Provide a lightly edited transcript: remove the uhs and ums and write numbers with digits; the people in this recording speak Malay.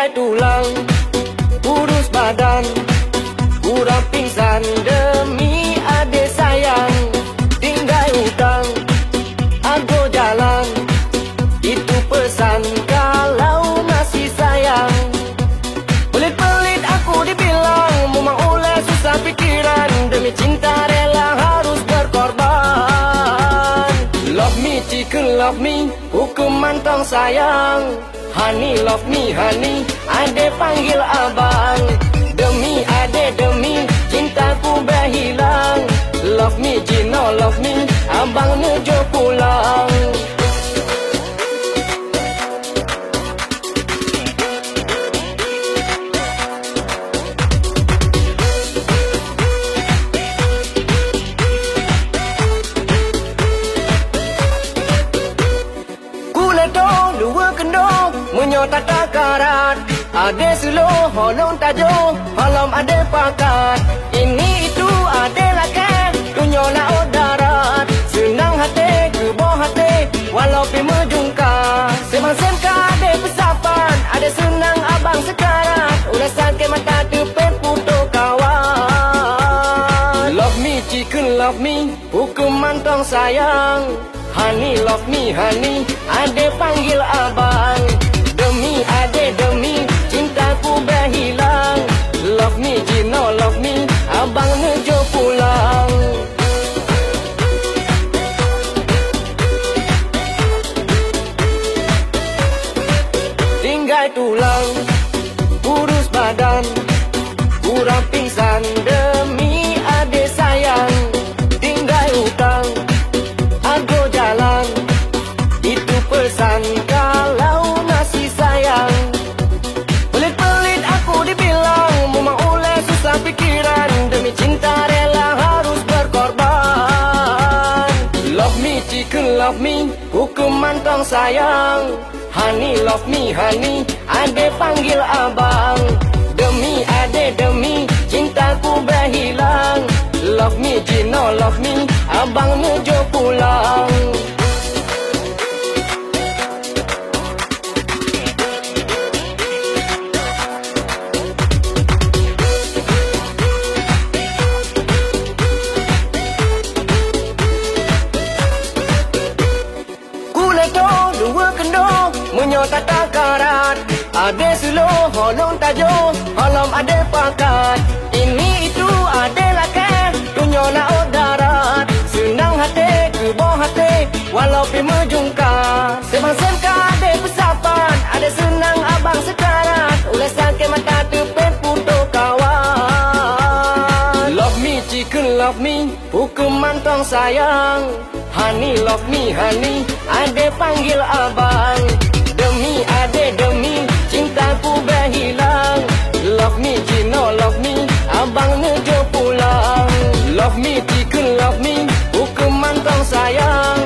tinggal tulang, kurus badan, kurang pingsan demi adik sayang. Tinggal hutang, aku jalan, itu pesan kalau masih sayang. Pelit-pelit aku dibilang, memang oleh susah pikiran, demi cinta rela harus berkorban. Love me chicken, love me, hukuman tong sayang. Honey love me honey, ade panggil abang. Demi ade demi cintaku berhilang. Love me Gino love me, abang menuju pulang. Dua kendong menyota takarat, ade suluh holong tajuk, halam ade pakat. Ini itu ade lakan, dunia laut darat. Senang hati ke bawah hati, walau pi mejungka. Semang-sem ka ade pesapan, ade senang abang sekarat. Ulasan ke mata tepet putus kawan. Love me chicken love me, hukuman tong sayang. Honey love me honey, ade panggil abang. Demi ade demi cintaku berhilang. Love me Gino love me, abang menuju pulang. Tinggal tulang, kurus badan, kurang pingsan demi ade sayang. Tinggal hutang, aku jalan, itu pesan kalau masih sayang. Pelit-pelit aku dibilang, memang oleh susah pikiran, demi cinta rela harus berkorban. Love me chicken love me, hukuman tong sayang. Honey love me honey, ade panggil abang. Demi ade demi cintaku berhilang. Love me Gino love me, abang menuju pulang. Dua kendong menyota takarat, ade suluh holong tajuk, halam ade pakat. Ini itu ade lakan, dunia laut darat. Senang hati ke bawah hati, walau pi mejungka. Semang-sem ka ade pesapan, ade senang abang sekarat. Ulasan ke mata tepet putus kawan. Love me chicken love me, hukuman tong sayang. Honey love me honey, ade panggil abang. Demi ade demi cintaku berhilang. Love me Gino love me, abang menuju pulang. Love me chicken love me, hukuman tong sayang.